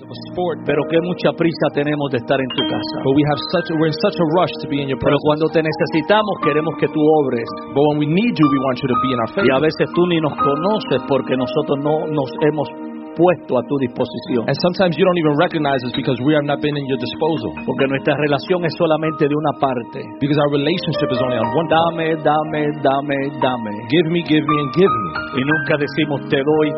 of sport. Pero qué mucha prisa tenemos de estar en tu casa. But we're in such a rush to be in your Pero presence. cuando te necesitamos queremos que tú obres. But when we need you, we want you to be in our Y a favor. veces tú ni nos conoces porque nosotros no nos hemos puesto a tu disposición. And sometimes you don't even recognize us because we have not been in your disposal. Porque nuestra relación es solamente de una parte. Because our relationship is only on one part. Dame. Give me, and give me. Y nunca decimos te doy.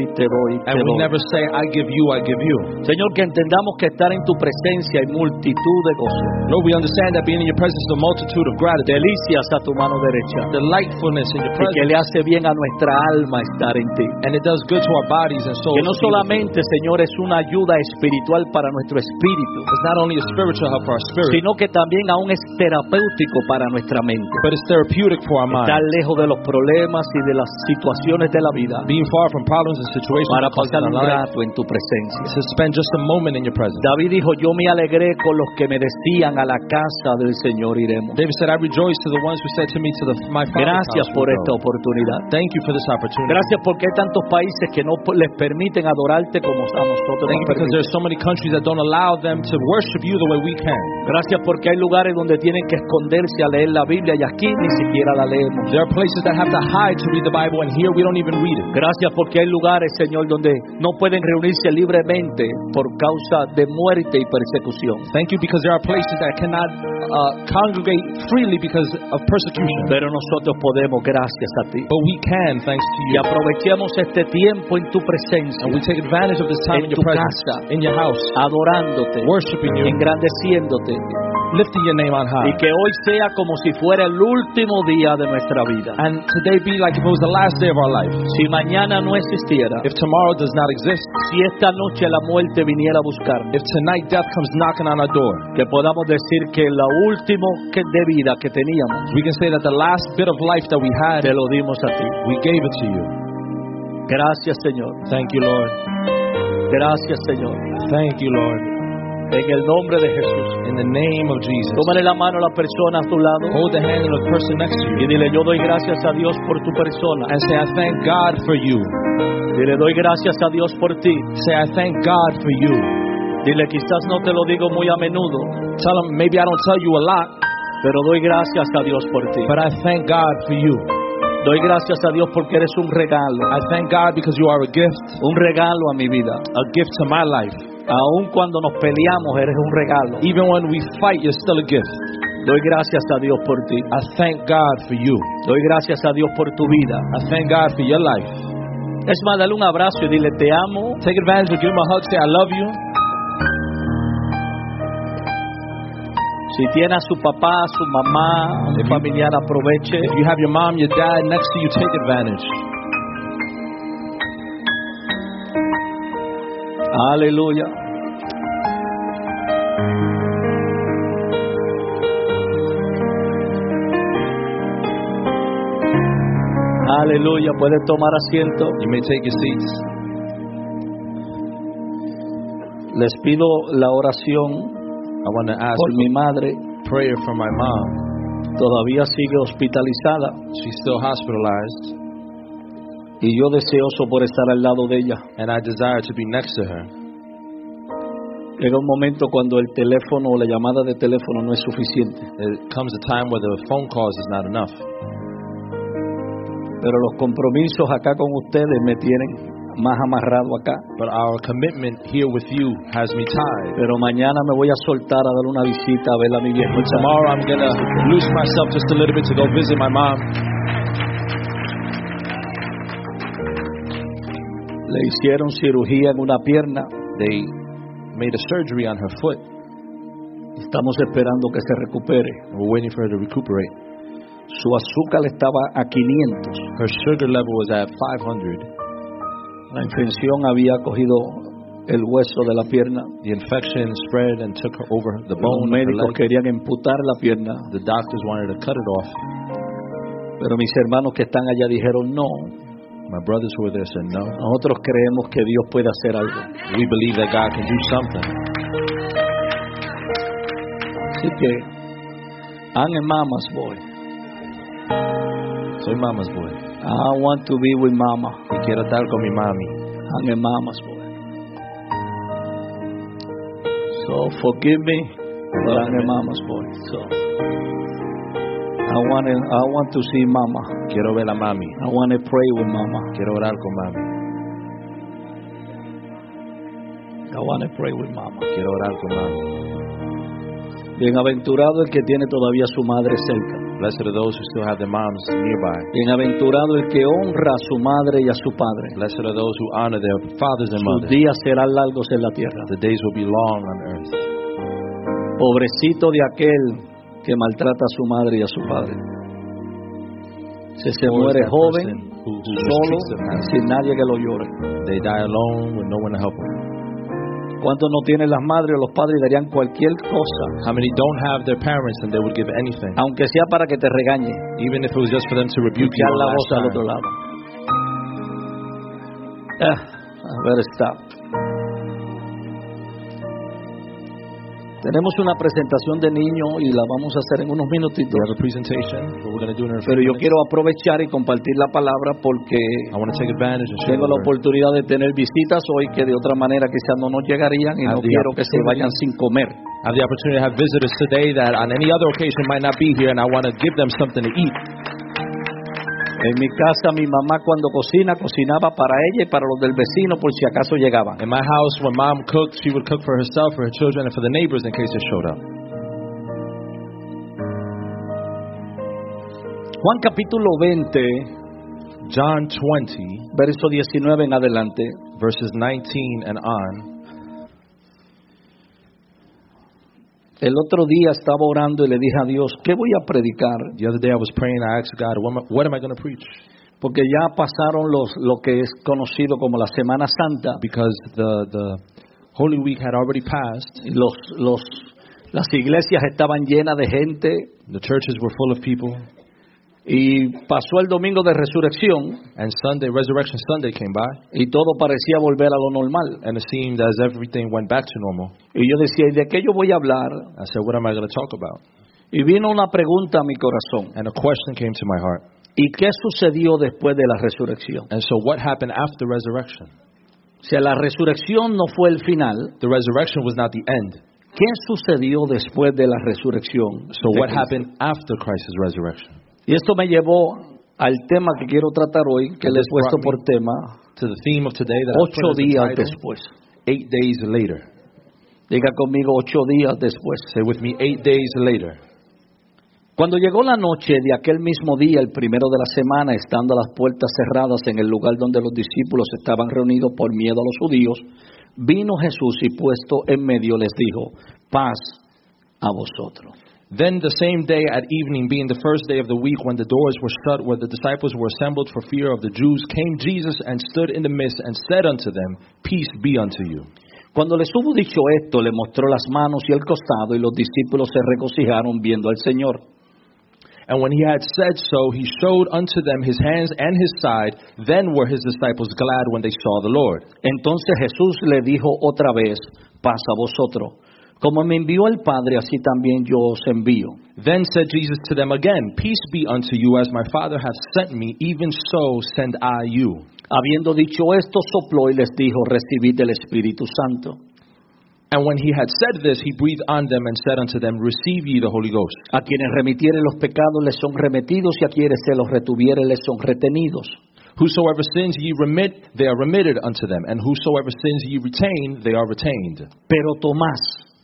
And we never say, I give you. Señor, que entendamos que estar en tu presencia hay multitud de cosas. Lord, we understand that being in your presence is a multitude of gratitude. Delicias a tu mano derecha. Delightfulness in your Y que presence. le hace bien a nuestra alma estar en ti. And it does good to our bodies and souls. Que no solamente, Señor, es una ayuda espiritual para nuestro espíritu, It's not only a spiritual help for our spirit, sino que también aún es terapéutico para nuestra mente. but it's therapeutic for our mind. Estar lejos de los problemas y de las situaciones de la vida Being far from problems and situations para that cause pasar un in our life, rato en tu presencia. to spend just a moment in your presence. David dijo, yo me alegré con los que me decían a la casa del Señor iremos. David said, I rejoice to the ones who said to me, my father's Gracias house por we esta go. oportunidad. Thank you for this opportunity. Gracias porque hay tantos países que no les permiten adorarte como a nosotros Thank nos you because permiten. there's so many countries that don't allow them to worship you the way we can. Gracias porque hay lugares donde tienen que esconderse a leer la Biblia y aquí ni siquiera la leemos. There are places that have to hide to read the Bible, and here we don't even read it. Gracias porque hay lugares, Señor, donde no pueden reunirse libremente por causa de muerte y persecución. Thank you because there are places that cannot congregate freely because of persecution. Pero nosotros podemos, gracias a ti. But we can, thanks to Y you. aprovechemos este tiempo en tu presencia, And we take advantage of this time en in tu your presence, casa, in your house, adorándote, worshiping you, engrandeciéndote. lifting your name on high. Y que hoy sea como si fuera el último día de nuestra vida. And today be like if it was the last day of our life. Si mañana no existiera, If tomorrow does not exist, si esta noche la muerte viniera a buscarnos, if tonight death comes knocking on our door, que podamos decir que lo último de vida que teníamos, we can say that the last bit of life that we had, te lo dimos a ti. we gave it to you. Gracias, Señor. Thank you, Lord. Gracias, Señor. Thank you, Lord. En el nombre de Jesús. In the name of Jesus. Tómale la mano a la persona a tu lado Hold the hand of the person next to y you dile, yo doy gracias a Dios por tu persona. and say, I thank God for you. Dile, doy gracias a Dios por ti. Say, I thank God for you. Dile, quizás no te lo digo muy a menudo, Tell them, maybe I don't tell you a lot, pero doy gracias a Dios por ti. but I thank God for you. Doy gracias a Dios porque eres un regalo. I thank God because you are a gift, Un regalo a mi vida. a gift to my life. Aun cuando nos peleamos, eres un regalo. Even when we fight, you're still a gift. Doy gracias a Dios por ti. I thank God for you. Doy gracias a Dios por tu vida. I thank God for your life. Es más, dale un abrazo y dile, te amo. Take advantage of give him a hug, say, I love you. Si tiene a su papá, a su mamá, a un familiar, aproveche. If you have your mom, your dad next to you, take advantage. Aleluya. Aleluya. Puede tomar asiento. You may take your seats. Les pido la oración I want to ask por mi madre. prayer for my mom. Todavía sigue hospitalizada She's still hospitalized, y yo deseoso por estar al lado de ella. and I desire to be next to her. Llega un momento cuando el teléfono o la llamada de teléfono no es suficiente, There comes a time where the phone calls is not enough. pero los compromisos acá con ustedes me tienen más amarrado acá. But our commitment here with you has me tied. Pero mañana me voy a soltar a dar una visita a ver a mi But viejita. tomorrow I'm going to loose myself just a little bit to go visit my mom. Le hicieron cirugía en una pierna. They made a surgery on her foot. Estamos esperando que se recupere. We're waiting for her to recuperate. Su azúcar estaba a 500. Her sugar level was at 500. La infección había cogido el hueso de la pierna. The infection spread and took her over the Los bone of her médicos leg. querían amputar la pierna, The doctors wanted to cut it off. pero mis hermanos que están allá dijeron no. My brothers who were there said no. Nosotros creemos que Dios puede hacer algo. We believe that God can do something. Así que, I'm a mama's boy. Soy mama's boy. I want to be with mama. Y quiero estar con mi mami. I'm a mama's boy. So forgive me, but I'm a mama's boy. So I want to see mama. Quiero ver a mami. I want to pray with mama. Quiero orar con mami. I want to pray with mama. Quiero orar con mami. Bienaventurado el que tiene todavía a su madre cerca. Blessed are those who still have their moms nearby. Bienaventurado el que honra a su madre y a su padre. Blessed are those who honor their fathers and Sus mothers. días serán largos en la tierra. The days will be long on earth. Pobrecito de aquel que maltrata a su madre y a su padre. Se muere joven, solo, sin nadie que lo llore. They die alone with no one to help them. ¿Cuántos no tienen las madres o los padres y darían cualquier cosa? How many don't have their parents and they would give anything, Aunque sea para que te regañe. even if it was just for them to rebuke you Escuchar one la last voz al otro time? lado. A ver, stop. Tenemos una presentación de niños y la vamos a hacer en unos minutitos. We have a presentation, what we're going to do in a few Pero yo minutes. quiero aprovechar y compartir la palabra porque I want to take advantage and share tengo the la word. oportunidad de tener visitas hoy que de otra manera quizás no nos llegarían y no Have the quiero que se vayan sin comer. I have the opportunity to have visitors today that on any other occasion might not be here, and I want to give them something to eat. En mi casa mi mamá cuando cocinaba para ella y para los del vecino por si acaso llegaban. In my house, when mom cooked, she would cook for herself, for her children, and for the neighbors in case they showed up. Juan capítulo 20, John 20, verso 19 en adelante. verses 19 and on. El otro día estaba orando y le dije a Dios, ¿qué voy a predicar? The other day I was praying, I asked God, what am I going to preach? Porque ya pasaron lo que es conocido como la Semana Santa. Because the Holy Week had already passed. Las iglesias estaban llenas de gente The churches were full of people. y pasó el domingo de resurrección And Sunday, Resurrection Sunday came by. y todo parecía volver a lo normal. And it seemed as everything went back to normal. Y yo decía, ¿y de qué yo voy a hablar? I said, what am I going to talk about? Y vino una pregunta a mi corazón. And a question came to my heart. ¿Y qué sucedió después de la resurrección? And so what happened after resurrection? O sea, la resurrección no fue el final. The resurrection was not the end. ¿Qué sucedió después de la resurrección? So de what Cristo? happened after Christ's resurrection? Y esto me llevó al tema que quiero tratar hoy, que le he puesto por tema, To the theme of today that I 8 put as the días title, después. 8 days later. Diga conmigo, 8 días después. Say with me, 8 days later. Cuando llegó la noche de aquel mismo día, el primero de la semana, estando las puertas cerradas en el lugar donde los discípulos estaban reunidos por miedo a los judíos, vino Jesús y puesto en medio les dijo, paz a vosotros. Then the same day at evening, being the first day of the week, when the doors were shut, where the disciples were assembled for fear of the Jews, came Jesus and stood in the midst and said unto them, Peace be unto you. Cuando les hubo dicho esto, le mostró las manos y el costado, y los discípulos se regocijaron viendo al Señor. And when he had said so, he showed unto them his hands and his side. Then were his disciples glad when they saw the Lord. Entonces Jesús le dijo otra vez, paz a vosotros. Como me envió el Padre, así también yo os envío. Then said Jesus to them again, Peace be unto you, as my Father hath sent me, even so send I you. Habiendo dicho esto, sopló y les dijo, recibid el Espíritu Santo. And when he had said this, he breathed on them and said unto them, Receive ye the Holy Ghost. A quienes remitieren los pecados les son remitidos, y a quienes se los retuvieren les son retenidos. Whosoever sins ye remit, they are remitted unto them. And whosoever sins ye retain, they are retained. Pero Tomás,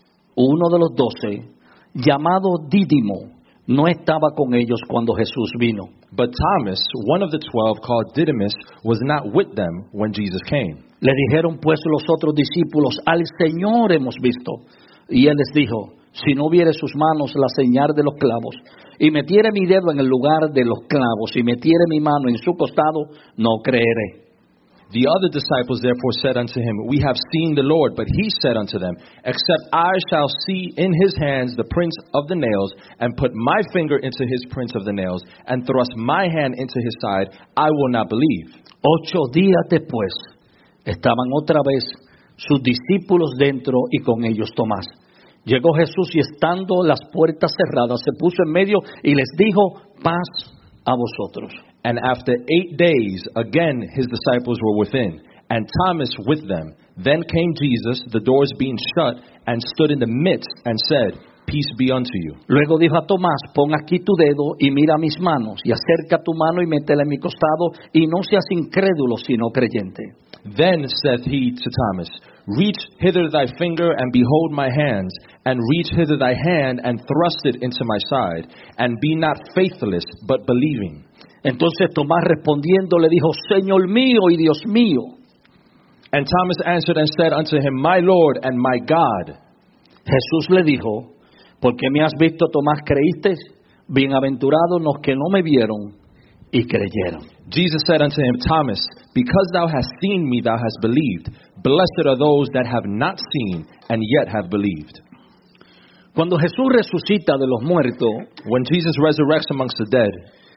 uno de los 12, llamado Dídimo, no estaba con ellos cuando Jesús vino. But Thomas, one of the 12, called Didymus, was not with them when Jesus came. Le dijeron pues los otros discípulos, al Señor hemos visto. Y él les dijo, si no viere sus manos la señal de los clavos, y metiere mi dedo en el lugar de los clavos, y metiere mi mano en su costado, no creeré. The other disciples therefore said unto him, We have seen the Lord. But he said unto them, Except I shall see in his hands the prints of the nails, and put my finger into his prints of the nails, and thrust my hand into his side, I will not believe. 8 días después, estaban otra vez sus discípulos dentro y con ellos Tomás. Llegó Jesús y estando las puertas cerradas, se puso en medio y les dijo, paz a vosotros. And after 8 days, again his disciples were within. and Thomas with them. Then came Jesus, the doors being shut, and stood in the midst and said, Peace be unto you. Luego dijo a Tomás, pon aquí tu dedo y mira mis manos, y acerca tu mano y métela en mi costado, y no seas incrédulo, sino creyente. Then saith he to Thomas, Reach hither thy finger, and behold my hands, and reach hither thy hand, and thrust it into my side, and be not faithless, but believing. Entonces Tomás respondiendo le dijo, Señor mío y Dios mío. And Thomas answered and said unto him, My Lord and my God. Jesús le dijo, porque me has visto, Tomás, creíste, bienaventurados los que no me vieron y creyeron. Jesus said unto him, Thomas, because thou hast seen me, thou hast believed. Blessed are those that have not seen and yet have believed. Cuando Jesús resucita de los muertos, When Jesus resurrects amongst the dead,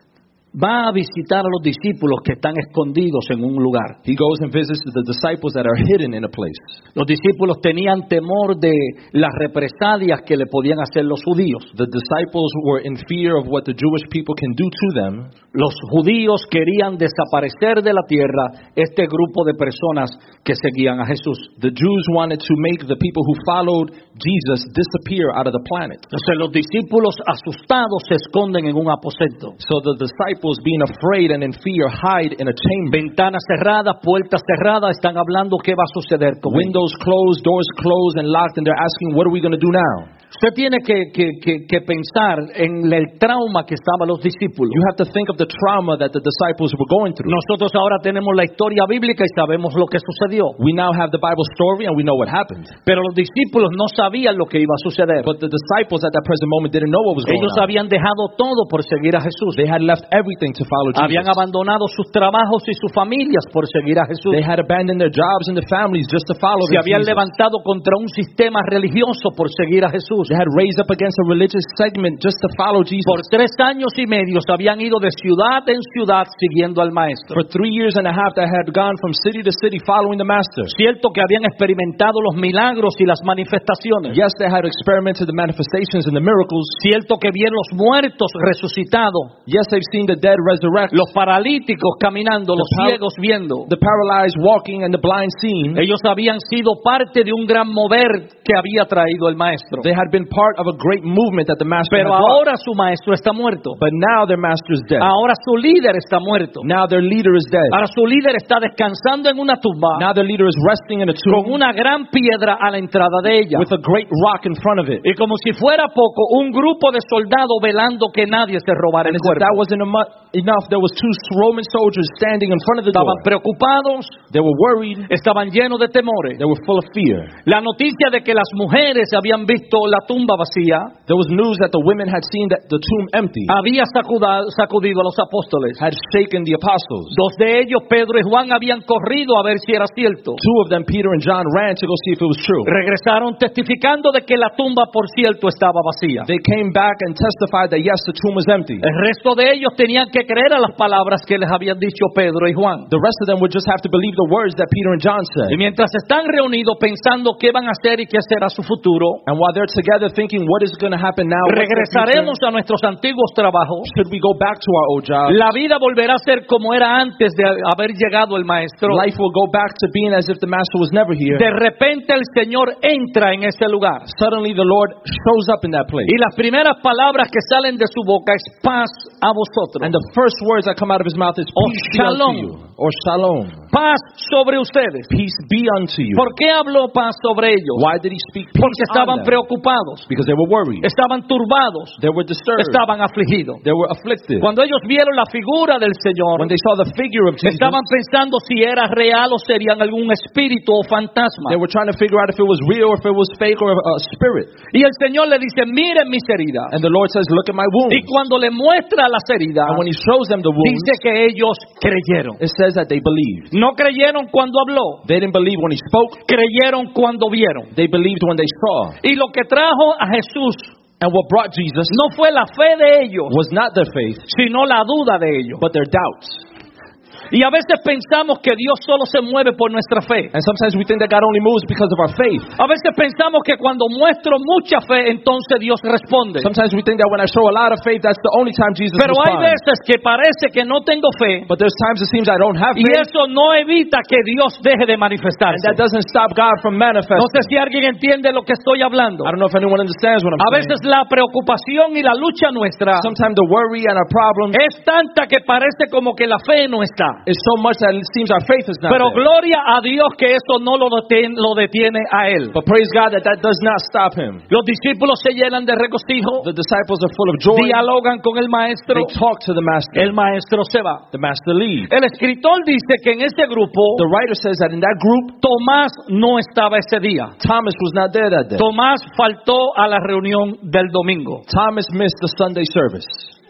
va a visitar a los discípulos que están escondidos en un lugar. he goes and visits the disciples that are hidden in a place. Los discípulos tenían temor de las represalias que le podían hacer los judíos. The disciples were in fear of what the Jewish people can do to them. Los judíos querían desaparecer de la tierra este grupo de personas que seguían a Jesús. The Jews wanted to make the people who followed Jesus disappear out of the planet. Entonces los discípulos asustados se esconden en un aposento. So the disciples, being afraid and in fear, hide in a chamber. Ventanas cerradas, puertas cerradas, están hablando qué va a suceder con ellos. Windows closed, doors closed and locked, and they're asking, what are we going to do now? Usted tiene que pensar en el trauma que estaban los discípulos. You have to think of the trauma that the disciples were going through. Nosotros ahora tenemos la historia bíblica y sabemos lo que sucedió. We now have the Bible story and we know what happened. Pero los discípulos no sabían lo que iba a suceder. But the disciples at that present moment didn't know what was going Ellos on. habían dejado todo por seguir a Jesús. They had left everything to follow Jesus. Habían abandonado sus trabajos y sus familias por seguir a Jesús. They had abandoned their jobs and their families just to follow Se habían Jesus. levantado contra un sistema religioso por seguir a Jesús. They had raised up against a religious segment just to follow Jesus. Por 3 años y medio se habían ido de ciudad en ciudad siguiendo al Maestro. For 3 years and a half, they had gone from city to city following the Master. Cierto que habían experimentado los milagros y las manifestaciones. Yes, they had experimented the manifestations and the miracles. Cierto que vieron los muertos resucitados, Yes, they've seen the dead resurrect, los paralíticos caminando, los par- ciegos viendo. the paralyzed walking, and the blind seeing. Ellos habían sido parte de un gran mover que había traído el Maestro. They had been part of a great movement that the Master Pero had brought. ahora su Maestro está muerto. But now their Master is dead. Ahora su líder está muerto. Now their leader is dead. Ahora su líder está descansando en una tumba Now their leader is resting in a con tomb una gran piedra a la entrada de ella. with a great rock in front of it. Y como si fuera poco, un grupo de soldados velando que nadie se robara And el as if that cuerpo. wasn't enough, there was 2 Roman soldiers standing in front of the door. Estaban preocupados, They were worried. estaban llenos de temores. They were full of fear. La noticia de que las mujeres habían visto la tumba vacía There was news that the women had seen that the tomb empty, había sacudido a los apóstoles. had shaken the apostles. 2 de ellos, Pedro y Juan, habían corrido a ver si era cierto. 2 of them, Peter and John, ran to go see if it was true. Regresaron testificando de que la tumba, por cierto, estaba vacía. They came back and testified that yes, the tomb was empty. El resto de ellos tenían que creer a las palabras que les habían dicho Pedro y Juan. The rest of them would just have to believe the words that Peter and John Y said. mientras están reunidos pensando qué van a hacer y qué hacer a su futuro, And while they're together thinking what is going to happen now, what's the regresaremos future? a nuestros antiguos trabajos. Should we go back to our old jobs? La vida volverá a ser como era antes de haber llegado el Maestro. Life will go back to being as if the Master was never here. De repente el Señor entra en ese lugar. Suddenly the Lord shows up in that place. Y las primeras palabras que salen de su boca es paz a vosotros. And the first words that come out of his mouth is Or peace be unto shalom. you. Or shalom. Paz sobre ustedes. Peace be unto you. ¿Por qué habló paz sobre ellos? Why did he speak peace Porque estaban on them? preocupados, Because they were worried. estaban turbados, They were disturbed. estaban afligidos. They were afflicted. Cuando ellos vieron la figura del Señor, When they saw the figure of Jesus, estaban pensando si era real o serían algún espíritu o fantasma. they were trying to figure out if it was real or if it was fake or a spirit. Y el Señor le dice, miren mis heridas. And the Lord says, look at my wounds. Y cuando le muestra las heridas, And when he shows them the wounds, dice que ellos creyeron. it says that they believed. No creyeron cuando habló, They didn't believe when he spoke. creyeron cuando vieron. They believed when they saw. Y lo que trajo a Jesús And what brought Jesus no fue la fe de ellos, was not their faith, sino la duda de ellos. but their doubts. Y a veces pensamos que Dios solo se mueve por nuestra fe. And sometimes we think that God only moves because of our faith. A veces pensamos que cuando muestro mucha fe, entonces Dios responde. Sometimes we think that when I show a lot of faith, that's the only time Jesus Pero hay responds. veces que parece que no tengo fe, But there's times it seems I don't have y faith, eso no evita que Dios deje de and manifestarse. that doesn't stop God from No sé manifesting. si alguien entiende lo que estoy hablando. I don't know if anyone understands what I'm A saying. veces la preocupación y la lucha nuestra Sometimes the worry and our problem es tanta que parece como que la fe no está. is so much that it seems our faith is not Pero there. gloria a Dios que eso no lo detiene a él. But praise God that does not stop him. Los discípulos se llenan de regocijo, The disciples are full of joy. dialogan con el maestro, They talk to the master. el maestro se va. The master leaves. El escritor dice que en ese grupo The writer says that in that group, Tomás no estaba ese día. Thomas was not there that day. Tomás faltó a la reunión del domingo. Thomas missed the Sunday service.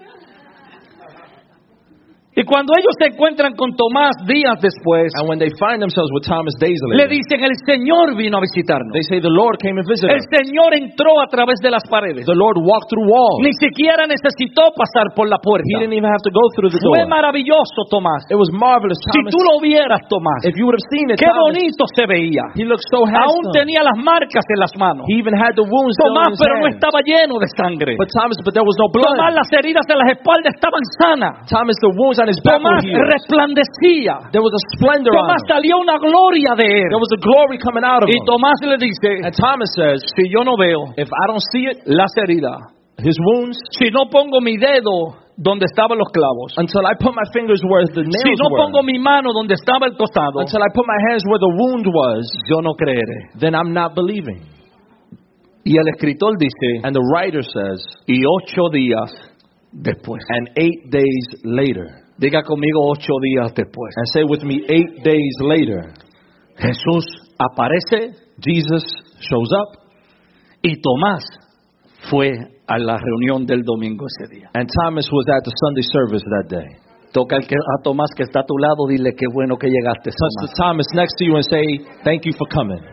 Y cuando ellos se encuentran con Tomás días después, And when they find themselves with Thomas days le later, dicen, el Señor vino a visitarnos. they say the Lord came and visited El us. Señor entró a través de las paredes. The Lord walked through walls. Ni siquiera necesitó pasar por la He puerta. didn't even have to go through the Fue door. maravilloso, Tomás. It was marvelous, Si Thomas. tú lo vieras, Tomás, If you would have seen it, qué Thomas, bonito se veía. he looked so Aún handsome. tenía las marcas en las manos. He even had the wounds still in Tomás, his pero no hands. estaba lleno de sangre. But there was no Tomás, blood. las heridas en las espaldas estaban sanas. Thomas, the wounds on his back were Tomás healed. resplandecía. There was a splendor on Tomás him. salió una gloria de él. There was a glory coming out of Y him. Tomás le dice, And Thomas says, si yo no veo if I don't see it, las heridas, his wounds, si no pongo mi dedo donde estaban los clavos, until I put my fingers where the si nails no pongo were, mi mano donde estaba el costado, until I put my hands where the wound was, yo no creeré. then I'm not believing. Y el escritor dice, And the writer says, y 8 días después. and 8 days later. Diga conmigo 8 días después. And say with me, 8 days later, Jesús aparece Jesus shows up, y Tomás fue a la reunión del domingo ese día. and Thomas was at the Sunday service that day. Toca a Tomás que está a tu lado, dile qué bueno que llegaste, Touch Tomás. the Thomas next to you and say, thank you for coming.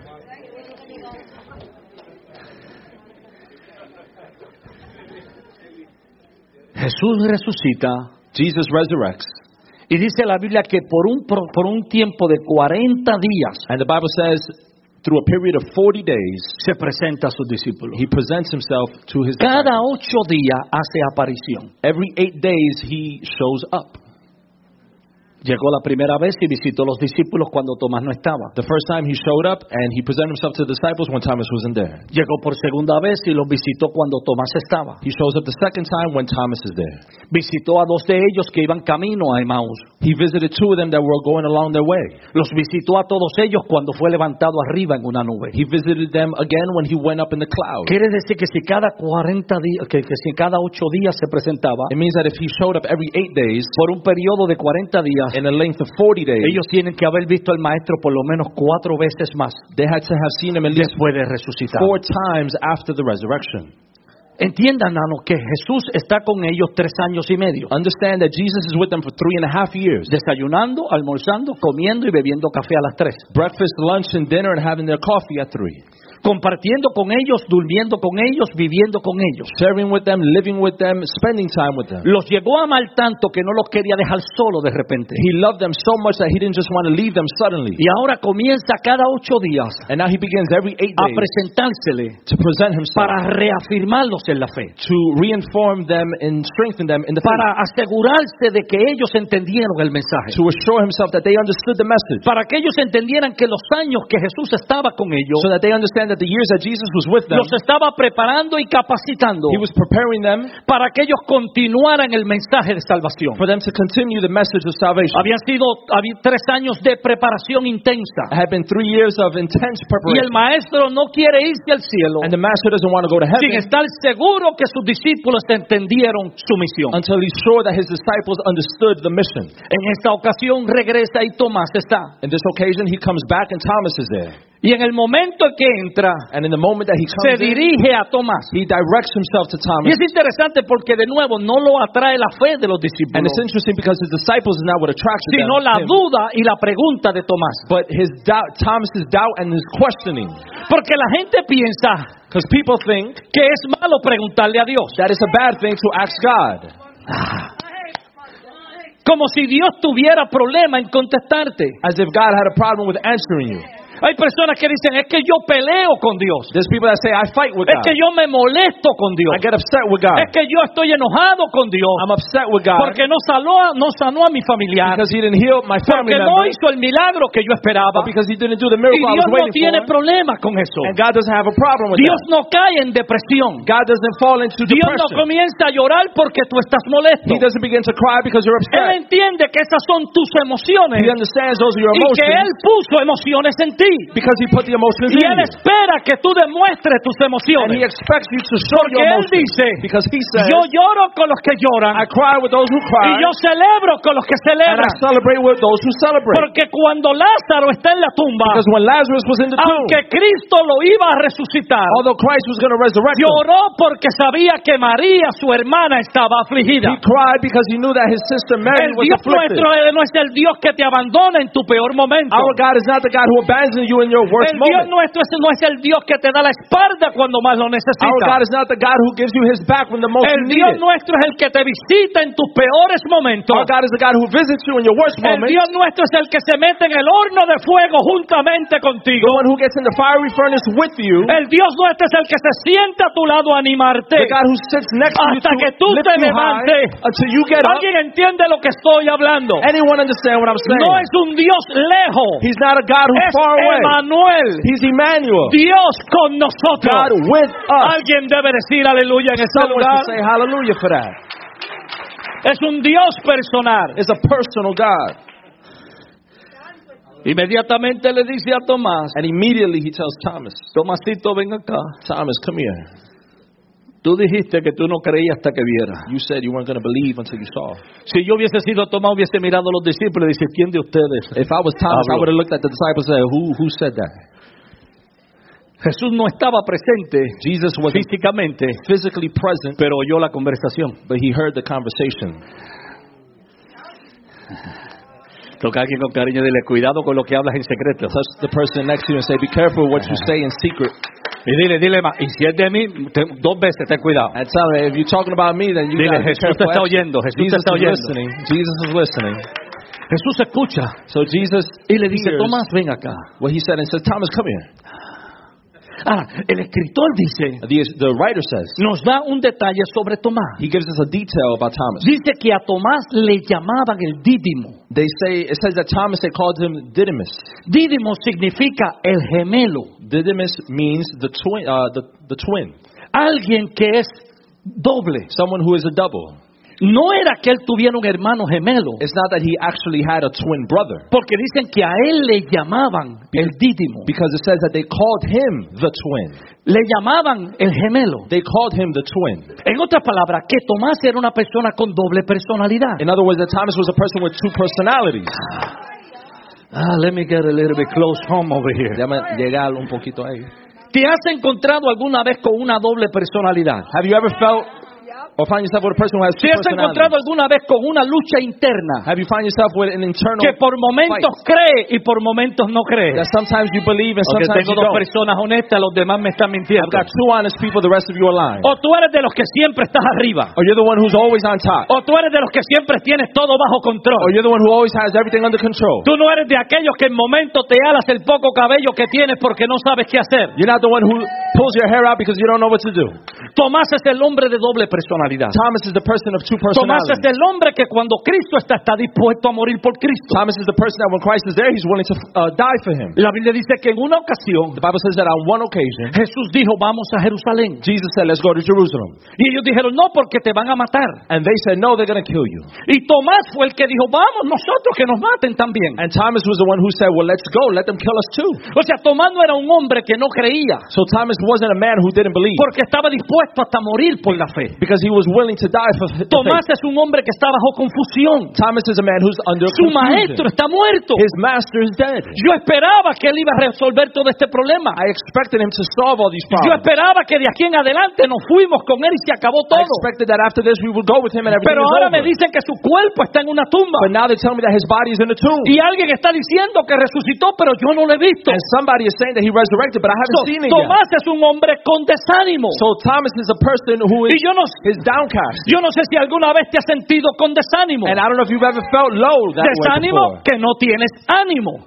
Jesús resucita Jesus resurrects. y dice la Biblia que por un tiempo de 40 días And the Bible says, through a period of 40 days, se presenta a sus discípulos. he presents himself to his Cada disciples. 8 días hace aparición. Every 8 days, he shows up. Llegó la primera vez y visitó a los discípulos cuando Tomás no estaba. The first time he showed up, and he presented himself to the disciples when Thomas wasn't there. Llegó por segunda vez y los visitó cuando Tomás estaba. He shows up the second time when Thomas is there. Visitó a 2 de ellos que iban camino a Emaús. He visited 2 of them that were going along their way. Los visitó a todos ellos cuando fue levantado arriba en una nube. He visited them again when he went up in the cloud. Quiere decir que si cada 40 días, que si cada 8 días se presentaba, It means that if he showed up every 8 days, por un periodo de 40 días, in a length of 40 days, ellos tienen que haber visto al maestro por lo menos 4 veces más they had to have seen him at least después de resucitar. 4 times after the resurrection. Entiendan, hermano, que Jesús está con ellos 3 años y medio, Understand that Jesus is with them for 3.5 years. desayunando, almorzando, comiendo y bebiendo café a las 3, Breakfast, lunch, and dinner, and having their coffee at 3. compartiendo con ellos, durmiendo con ellos, viviendo con ellos. Sharing with them, living with them, spending time with them. Los llegó a amar tanto que no los quería dejar solo de repente. He loved them so much that he didn't just want to leave them suddenly. Y ahora comienza cada 8 días And now he begins every 8 a days presentársele to present himself, para reafirmarlos en la fe, to reinform them and strengthen them in the faith, para asegurarse de que ellos entendieron el mensaje, to assure himself that they understood the message, para que ellos entendieran que los años que Jesús estaba con ellos so that they understand that the years that Jesus was with them, los estaba preparando y capacitando he was preparing them para que ellos continuaran el mensaje de salvación. for them to continue the message of salvation. Había 3 años de preparación intensa It had been 3 years of intense y el preparation, maestro no quiere irse al cielo and the master doesn't want to go to sin heaven estar seguro que sus discípulos entendieron su misión. until he's sure that his disciples understood the mission. En esta ocasión regresa y Tomás está. In this occasion, he comes back and Thomas is there. Y en el momento en que entra, And in the moment that he se comes in, dirige a Tomás. he directs himself to Y Thomas. es interesante porque de nuevo no lo atrae la fe de los And discípulos, it's interesting because his disciples is not what attracts sino la him, duda y la pregunta de Tomás. but his doubt, Thomas's doubt and his questioning. Porque la gente piensa Because people think que es malo preguntarle a Dios. that it's a bad thing to ask God. Como si Dios tuviera problema en contestarte. As if God had a problem with answering you. Hay personas que dicen, es que yo peleo con Dios. There's people that say, I fight with Es God. que yo me molesto con Dios. I get upset with God. Es que yo estoy enojado con Dios. I'm upset with God Porque no sanó a mi familiar. because He didn't heal my family Porque no member, hizo el milagro que yo esperaba. but because He didn't do the Y miracle I Dios was no waiting tiene for. problema con eso. And God doesn't have a problem with Dios that. no cae en depresión. God doesn't fall into Dios no depression. comienza a llorar porque tú estás molesto. He doesn't begin to cry because you're Él upset. entiende que esas son tus emociones He understands those are your y que Él emotions puso emociones en ti. because He put the emotions Y in Él you. espera que tú demuestres tus And He emociones. expects you to show Porque your Él emotions. dice, Because He says, yo lloro con los que lloran I cry with those who y cry, yo celebro con los que and celebran. I celebrate with those who celebrate. Porque cuando Lázaro está en la tumba, Because when Lazarus was in the tomb, aunque Cristo lo iba a resucitar, although Christ was going to resurrect him, lloró porque sabía que María, su hermana, estaba afligida. he cried because he knew that his sister Mary El was Dios afflicted. nuestro no es el Dios que te abandona en tu peor momento. Our God is not the God who abandons you in your worst El Dios moment. nuestro no es el Dios que te da la espalda cuando más lo Our God necesitas. is not the God who gives you his back when the most El you need Dios it. nuestro es el que te visita en tus peores momentos. Our God is the God who visits you in your worst El moments. Dios nuestro es el que se mete en el horno de fuego juntamente contigo. The one who gets in the fiery furnace with you. El Dios nuestro es el que se sienta a tu lado a animarte. The God who sits next to you Hasta que tú to lift te you high levantes. until you get up. ¿Alguien entiende lo que estoy hablando? Anyone understand what I'm saying? No es un Dios lejos. He's not a God who's Es far away. Emmanuel. He's Emmanuel. Dios con nosotros. God with us. Alguien debe decir aleluya en este Someone lugar. should say hallelujah for that. Es un Dios personal. It's a personal God. Inmediatamente le dice a Tomás, And immediately he tells Thomas, Tomasito, ven acá. Thomas, come here. Tú dijiste que tú no creías hasta que vieras. You said you weren't going to believe until you saw. Si yo hubiese sido Tomás, hubiese mirado a los discípulos y dice, ¿quién de ustedes? If I was Thomas, I Hablo. would have looked at the disciples and said, who said that? Jesús no estaba presente Jesus wasn't físicamente, physically present, pero oyó la conversación. but he heard the conversation. Toca a alguien con cariño y dile, cuidado con lo que hablas en secreto. Touch the person next to you and say, be careful what you say in secret. Y dile más, y si es de mí, dos veces ten cuidado. And tell him, if you're talking about me, then you Dile, got to be Jesús te careful. está oyendo, Jesús te Jesus está is oyendo. listening. Jesus is listening. Jesús escucha So Jesus y le dice, hears Tomás, ven acá. what he said and says, Thomas, come here. El escritor dice, The writer says, nos da un detalle sobre Tomás. he gives us a detail about Thomas. Dice que a Tomás le llamaban el Dídimo. It says that Thomas, they called him Didymus. Dídimo significa el gemelo, Didymus means the twin, the twin. alguien que es doble. Someone who is a double. No era que él tuviera un hermano gemelo, It's not that he actually had a twin brother. porque dicen que a él le llamaban el Dídimo. Because it says that they called him the twin. Le llamaban el gemelo. They called him the twin. En otras palabras, que Tomás era una persona con doble personalidad. In other words, that Thomas was a person with two personalities. Let me get a little bit close home over here. Déjame llegar un poquito ahí. ¿Te has encontrado alguna vez con una doble personalidad? Have you ever felt or find yourself with a person who has two ¿Te has encontrado personalities? alguna vez con una lucha interna Have you found yourself with an internal que por momentos cree y por momentos no cree? that sometimes you believe and Porque sometimes tengo you dos don't? personas honestas, los demás me están mintiendo. I've got two honest people, the rest of you are lying. O tú eres de los que siempre estás arriba. Or you're the one who's always on top. O tú eres de los que siempre tienes todo bajo control. Or you're the one who always has everything under control. Tú no eres de aquellos que en momento te alas el poco cabello que tienes porque no sabes qué hacer. You're not the one who pulls your hair out because you don't know what to do. Tomás es el hombre de doble personalidad. Thomas is the person of two Tomás es personalities. el hombre que cuando Cristo está dispuesto a morir por Cristo. Thomas is the person that when Christ is there, he's willing to die for him. La Biblia dice que en una ocasión The Bible says that on one occasion, Jesús dijo, vamos a Jerusalén. Jesus said, let's go to Jerusalem. Y ellos dijeron, no, porque te van a matar. And they said, no, they're going to kill you. Y Tomás fue el que dijo, vamos nosotros que nos maten también. And Thomas was the one who said, well, let's go, let them kill us too. O sea, Tomás no era un hombre que no creía, So Thomas wasn't a man who didn't believe porque estaba dispuesto hasta morir por la fe. because he was willing to die for the Tomás faith. es un hombre que está bajo confusión. Thomas is a man who's under Su maestro confusion. está muerto. His master is dead. Yo esperaba que él iba a resolver todo este problema. I expected him to solve all these Yo problems. esperaba que de aquí en adelante nos fuimos con él y se acabó I todo. expected that after this we would go with him and everything Pero is ahora over. me dicen que su cuerpo está en una tumba. But now they tell me that his body is in the tomb. Y alguien está diciendo que resucitó, pero yo no lo he visto. And somebody is saying that he resurrected, but I haven't seen it yet. Tomás es un hombre con desánimo. So Thomas is a person who Y is yo no, his downcast. Yo no sé si alguna vez te has sentido con desánimo. And I don't know if you've ever felt low that way Desánimo before. que no tienes ánimo.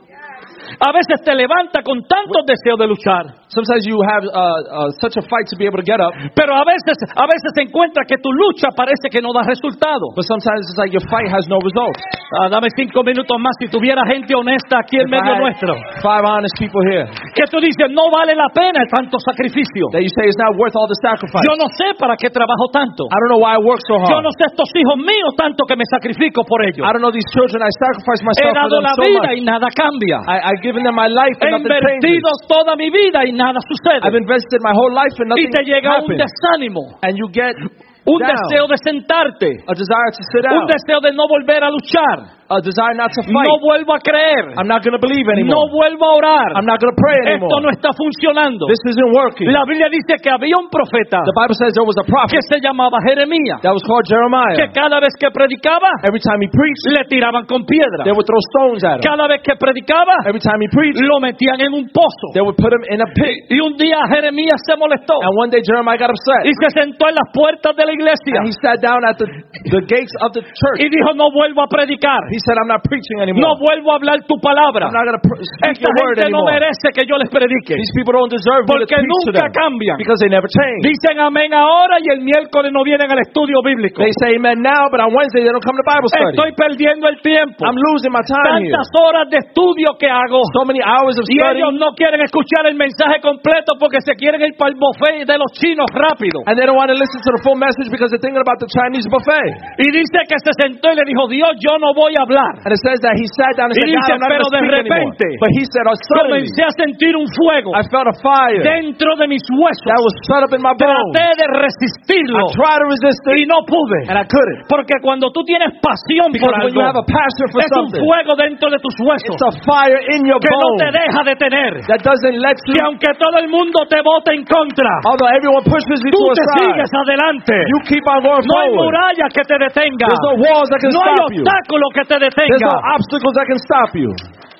A veces te levanta con tantos deseos de luchar. Sometimes you have such a fight to be able to get up, Pero a veces se encuentra que tu lucha parece que no da resultado. but sometimes it's like your fight has no results. Dame 5 minutos más si tuviera gente honesta aquí en If I medio had nuestro. 5 honest people here Que tú dices, no vale la pena tanto sacrificio. that you say it's not worth all the sacrifice. Yo no sé para qué trabajo tanto. I don't know why I work so Yo hard. no sé estos hijos míos tanto que me sacrifico por ellos. I don't know these children. I sacrifice He myself for dado them la so vida much. y nada cambia. I've given them my life He and nothing changes. invertido toda mi vida y nada sucede. I've invested my whole life and Y nothing te llega un happens. desánimo, And you get un down. deseo de sentarte, A desire to sit un down. deseo de no volver a luchar. A desire not to No fight. vuelvo a creer. I'm not going to believe No anymore. vuelvo a orar. I'm not going to pray Esto anymore. no está funcionando. This isn't working. La Biblia dice que había un profeta The Bible says there was a que prophet se llamaba Jeremías, that was called que Jeremiah. cada vez que predicaba Every time he preached, le tiraban con piedra. they would throw stones at him. Cada vez que predicaba Every time he preached, lo metían en un pozo. they would put him in a pit. Y un día Jeremías se molestó And one day Jeremiah got upset. y se sentó en las puertas de la iglesia And he sat down at the gates of the church. y dijo, no vuelvo a predicar, He said, I'm not preaching no anymore. vuelvo a hablar tu palabra. I'm not going to speak Esta your word gente no anymore. merece que yo les predique, These people don't deserve me to porque preach to nunca them. cambian. Because they never change. Dicen amén ahora y el miércoles no vienen al estudio bíblico. They say amen now, but on Wednesday they don't come to Bible study. Estoy perdiendo el tiempo. I'm losing my time here. Tantas horas de estudio que hago. So many hours of Y study, ellos no quieren escuchar el mensaje completo porque se quieren ir para el buffet de los chinos rápido. and they don't want to listen to the full message because they're thinking about the Chinese buffet. Y dice que se sentó y le dijo, Dios, yo no voy a hablar. And it says that he sat down and Y said, dice, God, I'm not pero going to de speak anymore. repente, But he said, oh, suddenly, Comencé a sentir un fuego I felt a fire dentro de mis huesos. that was shut up in my bones. Traté de resistirlo I tried to resist y it, no pude. and I couldn't. Porque cuando tú tienes pasión Because por when you algo, have a passion for es un something, fuego dentro de tus huesos it's a fire in your que no te bones deja detener. that doesn't let you, Que aunque todo el mundo te vote en contra, although everyone pushes you tú to a te side, sigues adelante. you keep on going No hay forward. muralla que te detenga. There's no walls that can No hay stop you. obstáculo que te There's detenga. no obstacles that can stop you.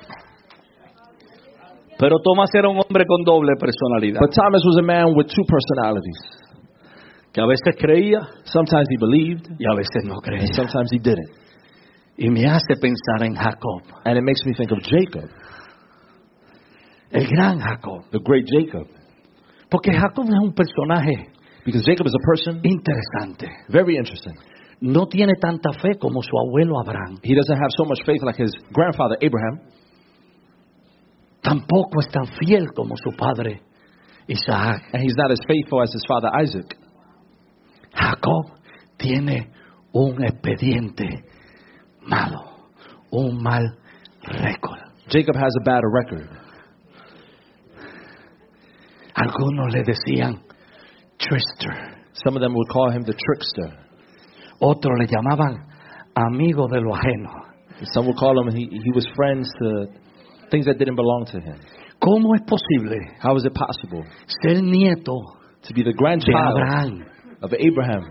Pero Tomás era un hombre con doble personalidad, But Thomas was a man with two personalities. que a veces creía Sometimes he believed, y a veces no creía. and sometimes he didn't. Y me hace pensar en Jacob, And it makes me think of Jacob, el gran Jacob. the great Jacob. Porque Jacob es un personaje Because Jacob is a person interesante. very interesting. No tiene tanta fe como su abuelo Abraham. He doesn't have so much faith like his grandfather Abraham. Tampoco es tan fiel como su padre Isaac. And he's not as faithful as his father Isaac. Jacob tiene un expediente malo, un mal récord. Jacob has a bad record. Algunos le decían trickster, Some of them would call him the trickster. otros le llamaban amigo de lo ajeno. Some would call him he was friends to things that didn't belong to him. ¿Cómo es posible How is it possible ser nieto to be the de grandchild Abraham? of Abraham?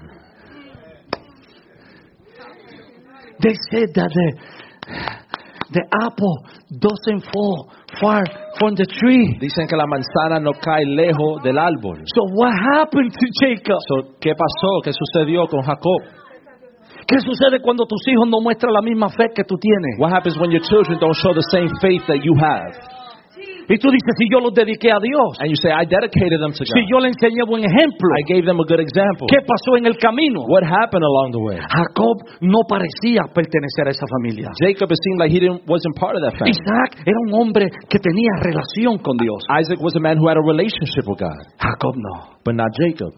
They said that the apple doesn't fall far from the tree. Dicen que la manzana no cae lejos del árbol. So what happened to Jacob? So, ¿qué pasó? ¿Qué sucedió con Jacob? ¿Qué sucede cuando tus hijos no muestran la misma fe que tú tienes? What happens when your children don't show the same faith that you have? Y tú dices, si yo los dediqué a Dios, And you say, I dedicated them to si God. yo le enseñé buen ejemplo, I gave them a good example. ¿qué pasó en el camino? What happened along the way? Jacob no parecía pertenecer a esa familia. Jacob, it seemed like he wasn't part of that family. Isaac era un hombre que tenía relación con Dios. Isaac was a man who had a relationship with God, Jacob no. but not Jacob.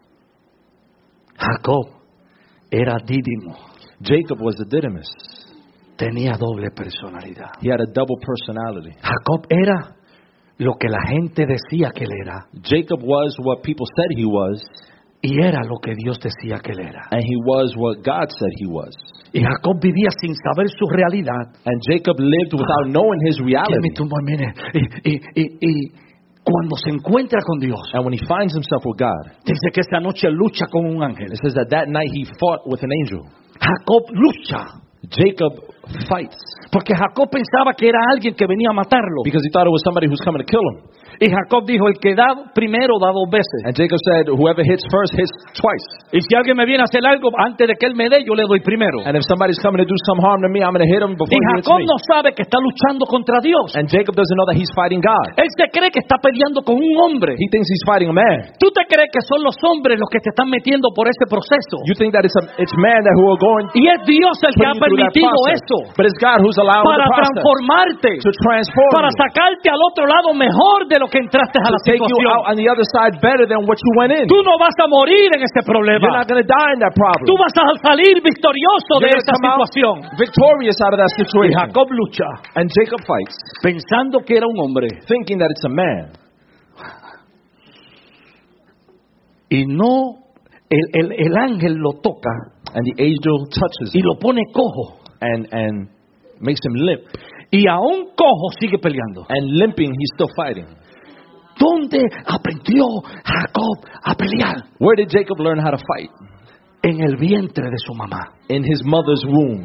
Jacob era Dídimo. Jacob was a Didymus. Tenía doble personalidad. He had a double personality. Jacob era lo que la gente decía que él era, Jacob was what people said he was, y era lo que Dios decía que él era. and he was what God said he was. Y Jacob vivía sin saber su realidad. And Jacob lived without knowing his Give me reality. 2 more minutes. Y cuando se encuentra con Dios, And when he finds himself with God, dice que esa noche lucha con un ángel. it says that night he fought with an angel. Jacob lucha, Jacob fights porque Jacob pensaba que era alguien que venía a matarlo. because he thought it was somebody who's coming to kill him. Y Jacob dijo, el que da primero da dos veces. And Jacob said, whoever hits first hits twice. Y si alguien me viene a hacer algo antes de que él me dé, yo le doy primero. And if somebody's coming to do some harm to me, I'm going to hit him before Y he hits Jacob me. no sabe que está luchando contra Dios. And Jacob doesn't know that he's fighting God. Él se cree que está peleando con un hombre. He thinks he's fighting a man. ¿Tú te crees que son los hombres los que te están metiendo por ese proceso? You think that it's man that who are going Y es Dios el que ha putting you through that permitido process. eso But it's God who's allowing para the process transformarte, to transform para you, sacarte al otro lado mejor de lo que entraste a to la take you situación. out on the other side better than what you went in. Tú no vas a morir en ese You're problema. not going to die in that problem. Tú vas a salir victorioso de You're going to esa come out situación. victorious out of that Y situation. Jacob lucha And Jacob fights, pensando que era un hombre thinking that it's a man. y no el ángel lo toca And the angel touches y him lo pone cojo. and makes him limp. Y aún cojo sigue peleando. And limping, he's still fighting. ¿Dónde aprendió Jacob a pelear? Where did Jacob learn how to fight? En el vientre de su mamá. In his mother's womb.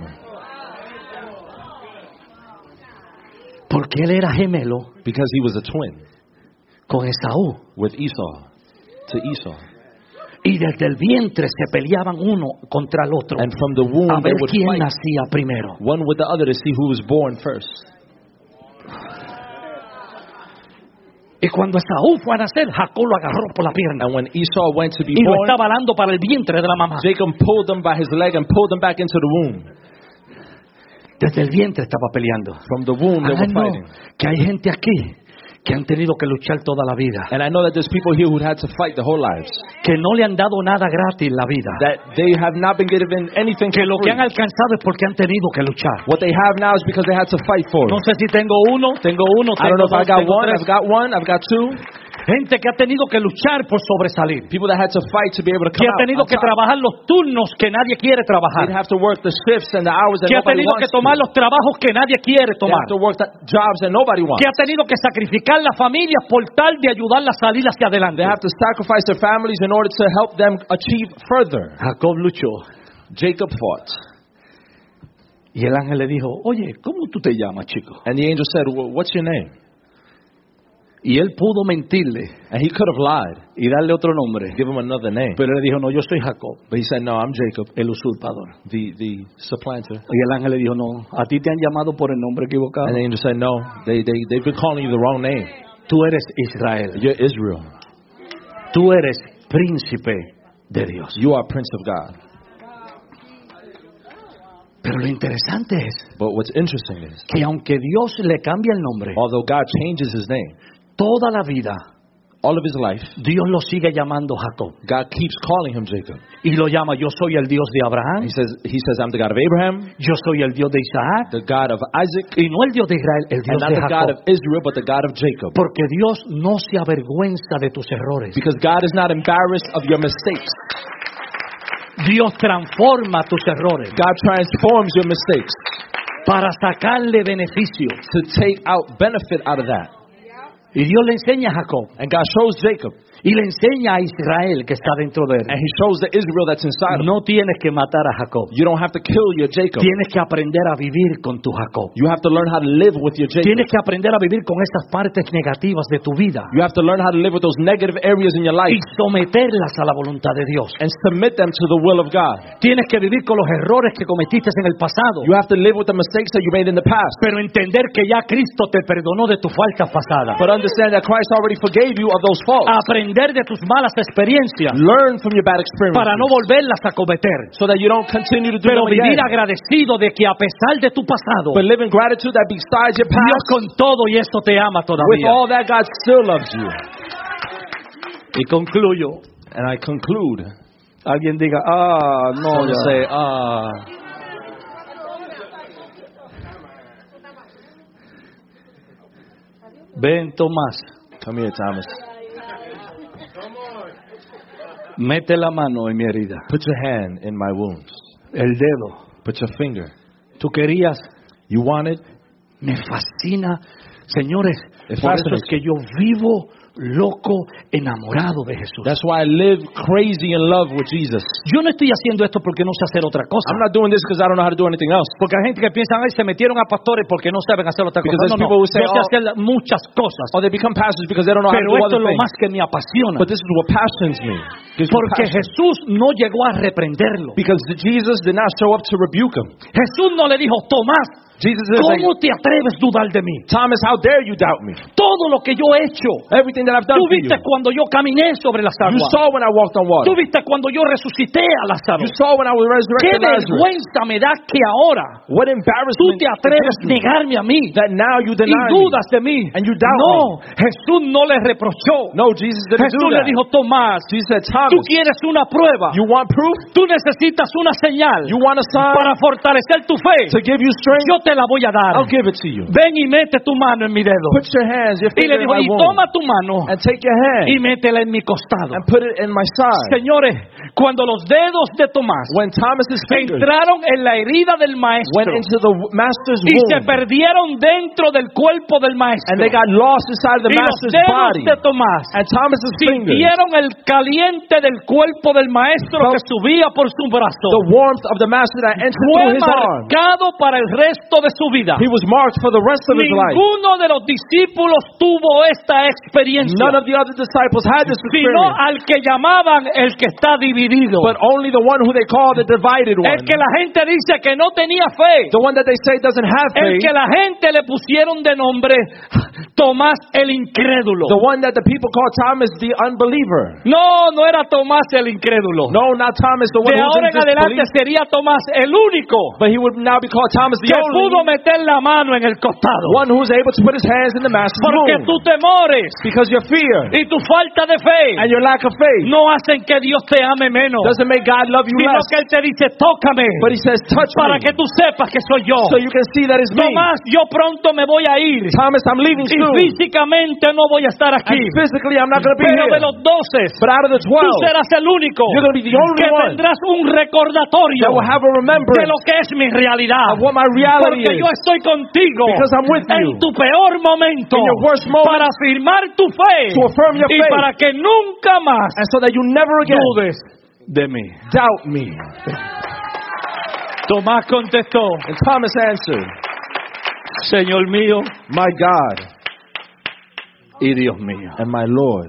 Porque él era gemelo Because he was a twin con Esaú. with Esau, to Esau. Y desde el vientre se peleaban uno contra el otro. And from the womb A they ver would quién fight, nacía primero. one with the other, to see who was born first. Y cuando Esaú fue a nacer, Jacob lo agarró por la pierna. And when Esau went to be Y lo born, estaba dando para el vientre de la mamá. Jacob pulled him by his leg and pulled him back into the womb. Desde el vientre estaba peleando. From the womb they were No, fighting. que hay gente aquí que han tenido que luchar toda la vida. And I know that there's people here who had to fight their whole lives. Que no le han dado nada gratis en la vida. That they have not been given anything for Que lo que free. han alcanzado es porque han tenido que luchar. What they have now is because they had to fight for No it. sé si tengo uno, I don't know tengo if I dos, got tengo one, tres. I've got one, I've got two. Gente que ha tenido que luchar por sobresalir. People that had to fight to be able to Que come ha tenido out. que On top. trabajar los turnos que nadie quiere They'd trabajar. have to work the shifts and the hours that Que ha nobody tenido que wants tomar to. los trabajos que nadie quiere They tomar. have to work the jobs that nobody wants. Que ha tenido que sacrificar las familias por tal de ayudarlas a salir hacia adelante. They have to sacrifice their families in order to help them achieve further. Jacob luchó. Jacob fought. Y el ángel le dijo, oye, ¿cómo tú te llamas, chico? And the angel said, well, what's your name? Y él pudo mentirle And he could have lied, y darle otro nombre. give him another name. Pero él le dijo, no, yo soy Jacob, But he said, no, I'm Jacob, el usurpador. the supplanter. Y el ángel le dijo, no, a ti te han llamado por el nombre equivocado. And the angel said, no, they've been calling you the wrong name. Tú eres Israel. You're Israel. Tú eres príncipe de Dios. You are Prince of God. Pero lo interesante es But what's interesting is, que aunque Dios le cambia el nombre, although God changes his name, toda la vida all of his life, Dios lo sigue llamando Jacob. God keeps calling him Jacob. Y lo llama, yo soy el Dios de Abraham, He says, I'm the God of Abraham, yo soy el Dios de Isaac, the God of Isaac, y no el Dios de Israel, el and Dios not de the God Jacob. of Israel, but the God of Jacob. Porque Dios no se avergüenza de tus errores. Because God is not embarrassed of your mistakes. Dios transforma tus errores God transforms your mistakes para sacarle beneficio. to take out benefit out of that. Y Dios le enseña a Jacob And God shows Jacob, y le enseña a Israel que está dentro de él. and he shows the Israel that's inside him. No tienes que matar a Jacob. You don't have to kill your Jacob. Tienes que aprender a vivir con tu Jacob. You have to learn how to live with your Jacob. Tienes que aprender a vivir con esas partes negativas de tu vida You have to learn how to live with those negative areas in your life y someterlas a la voluntad de Dios. and submit them to the will of God. Tienes que vivir con los errores que cometiste en el pasado, You have to live with the mistakes that you made in the past. pero entender que ya Cristo te perdonó de tus faltas pasadas. But understand that Christ already forgave you of those faults. Aprender de tus malas experiencias Learn from your bad experiences para no volverlas a cometer. so that you don't continue to do Pero them vivir again. agradecido de que a pesar de tu pasado, But live in gratitude that besides your Dios past, con todo y eso te ama with todavía. all that, God still loves you. Y concluyo. And I conclude. Alguien diga, no, Someone ya. say, Ven, Tomás, come here, Thomas. mete la mano en mi herida. Put your hand in my wounds. El dedo. Put your finger. Tú querías, You want it? me fascina. Señores, It por eso es fascinates que yo vivo loco enamorado de Jesús. That's why I live crazy in love with Jesus. Yo no estoy haciendo esto porque no sé hacer otra cosa. I'm not doing this because I don't know how to do anything else. Porque hay gente que piensa, ay, se metieron a pastores porque no saben hacer otra cosa. Because No, there's people who say, yo sé hacer muchas cosas. Or they become pastors because they don't know how to Pero do esto other es lo things. más que me apasiona. But this is what passions me. This is what Porque passions. Jesús no llegó a reprenderlo. Because Jesus did not show up to rebuke him. Jesús no le dijo, Tomás, Jesus is like, ¿cómo te atreves a dudar de mí? Thomas, how dare you doubt me? Todo lo que yo he hecho. Everything that I've done Tú for you. viste cuando yo caminé sobre las You aguas. saw when I walked on water. Tú viste cuando yo resucité a Lázaro. You saw when I was Qué resurrected Lazarus. vergüenza me da que ahora What tú embarrassment te atreves a against me negarme a mí that now you y deny me. dudas de mí. And you doubt No, Jesús no le reprochó. No, Jesus didn't Jesús do le that. dijo, Tomás, Jesus said, tú Thomas, quieres una prueba. you want proof? Tú necesitas una señal You want a sign para fortalecer tu fe. to give you strength? Yo te la voy a dar. I'll give it to you. Ven y mete tu mano en mi dedo. Put your hands, your Y le finger in dijo, my y womb, toma tu mano and take your hand y métela en mi costado. and put it in my side. Señores, cuando los dedos de Tomás When Thomas's fingers entraron en la herida del went maestro into the master's y se womb perdieron dentro del cuerpo del maestro, and they got lost inside the y los master's dedos body, de Tomás and Thomas's fingers, sintieron el caliente del cuerpo del maestro que subía por su brazo, the warmth of the master that entered fue through his arm, marcado para el resto de su vida. he was marked for the rest of his life. Ninguno de los discípulos tuvo esta experiencia, None of the other disciples had this sino experience, al que llamaban el que está dividido, but only the one who they call the divided one, el que la gente dice que no tenía fe, the one that they say doesn't have el faith, que la gente le pusieron de nombre Tomás el incrédulo. the one that the people call Thomas the unbeliever. No, no era Tomás el incrédulo. No, not Thomas, the one De who was ahora in en adelante disbelief, sería Tomás el único but he would now be called Thomas the que pudo only meter la mano en el costado. one who was able to put his hands in the master's Porque womb. tus temores Because your fear y tu falta de fe and your lack of faith no hacen que Dios te ame menos, doesn't make God love you sino less, que Él te dice, tócame, but he says, touch para me, que tú sepas que soy yo. so you can see that it's me. Tomás, yo pronto me voy a ir Thomas, I'm leaving y soon, físicamente no voy a estar aquí, and physically I'm not going to be pero de here, los 12 but out of the tú 12, serás el único you're going to be the only que one tendrás un recordatorio that will have a de remembrance lo que es mi realidad. of what my reality Porque is, yo estoy contigo because I'm with you en tu peor momento in your worst moment, para afirmar tu fe to affirm your y faith, para que nunca más and so that you never again dudes de mí. doubt me. Tomás contestó, And Thomas answered, Señor mío my God y Dios mío. and my Lord.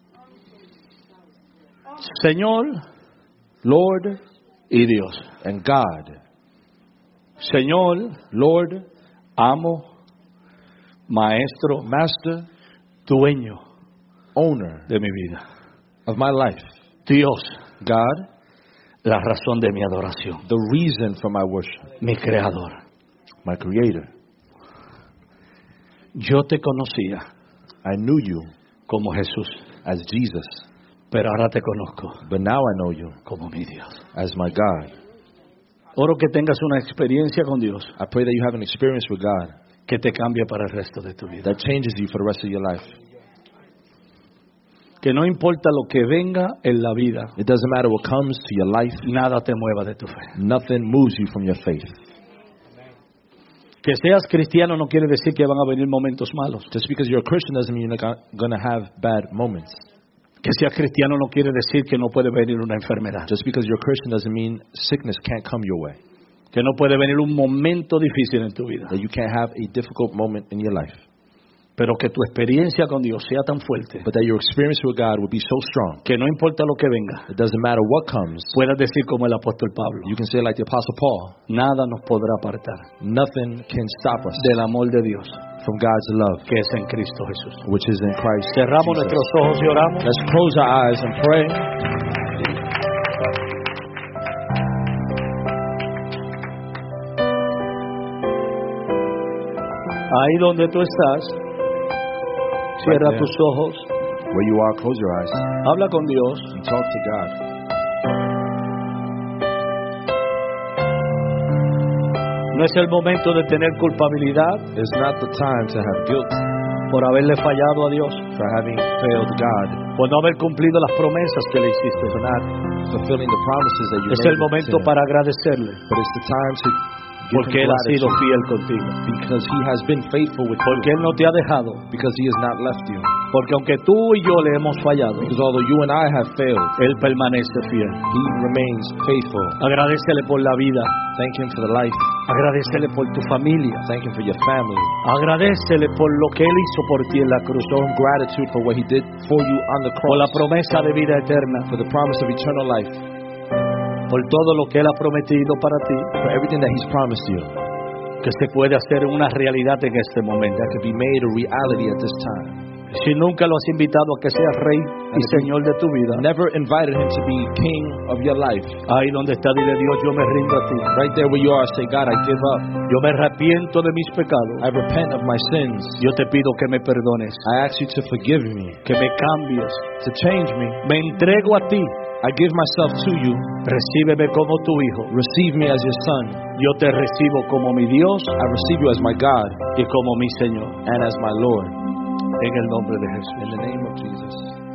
Señor Lord y Dios. and God. Señor, Lord, amo, maestro, master, dueño owner de mi vida. of my life. Dios, God, la razón de mi adoración. the reason for my worship. Mi creador. My creator. Yo te conocía I knew you como Jesús, as Jesus, pero ahora te conozco but now I know you como mi Dios. as my God. Oro que tengas una experiencia con Dios I pray that you have an experience with God que te cambie para el resto de tu vida. that changes you for the rest of your life. Que no importa lo que venga en la vida, It doesn't matter what comes to your life, nada te mueva de tu fe. nothing moves you from your faith. Que seas cristiano no quiere decir que van a venir momentos malos. Just because you're a Christian doesn't mean you're not going to have bad moments. Que seas cristiano no quiere decir que no puede venir una enfermedad. Just because you're a Christian doesn't mean sickness can't come your way. Que no puede venir un momento difícil en tu vida. That you can't have a difficult moment in your life. Pero que tu experiencia con Dios sea tan fuerte But that your experience with God will be so strong. que no importa lo que venga, It doesn't matter what comes. puedas decir como el apóstol Pablo, You can say like the Apostle Paul, nada nos podrá apartar nothing can stop us del amor de Dios from God's love, que es en Cristo Jesús. which is in Christ Cerramos Jesus. nuestros ojos y oramos. Let's close our eyes and pray. Ahí donde tú estás, cierra there. tus ojos, Where you are, close your eyes habla con Dios. and talk to God. No es el momento de tener culpabilidad It's not the time to have guilt por haberle fallado a Dios, for having failed God, por no haber cumplido las promesas que le hiciste. for not fulfilling the promises that you Es made el momento to Him. para agradecerle. But it's the time to Porque Él ha sido fiel contigo. Because He has been faithful with Porque you. Él no te ha dejado. Because He has not left you. Porque aunque tú y yo le hemos fallado, Because although you and I have failed, Él permanece fiel. He remains faithful. Agradécele por la vida. Thank Him for the life. Agradécele por tu familia. Thank Him for your family. Agradécele por lo que Él hizo por ti en la cruz. Show Him gratitude for what He did for you on the Por la cross. promesa de vida eterna. For the promise of eternal life. Por todo lo que Él ha prometido para ti. For everything that He's promised you. Que se puede hacer una realidad en este momento. That could be made a reality at this time. Si nunca lo has invitado a que sea Rey y Señor de tu vida, Never invited Him to be King of your life. ahí donde está, dile: Dios, yo me rindo a ti. Right there where you are, say, God, I give up. Yo me arrepiento de mis pecados. I repent of my sins. Yo te pido que me perdones, I ask you to forgive me, que me cambies. to change me. Me entrego a ti. I give myself to you. Recíbeme como tu hijo. Receive me as your son. Yo te recibo como mi Dios I receive you as my God y como mi Señor. and as my Lord. En el nombre de Jesús. In the name of Jesus.